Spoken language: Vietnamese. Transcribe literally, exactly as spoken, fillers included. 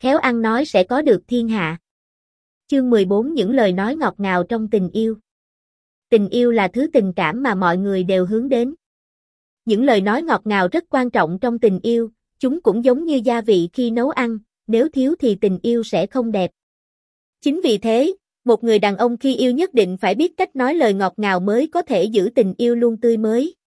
khéo ăn nói sẽ có được thiên hạ. Chương mười bốn Những lời nói ngọt ngào trong tình yêu. Tình yêu là thứ tình cảm mà mọi người đều hướng đến. Những lời nói ngọt ngào rất quan trọng trong tình yêu, chúng cũng giống như gia vị khi nấu ăn, nếu thiếu thì tình yêu sẽ không đẹp. Chính vì thế, một người đàn ông khi yêu nhất định phải biết cách nói lời ngọt ngào mới có thể giữ tình yêu luôn tươi mới.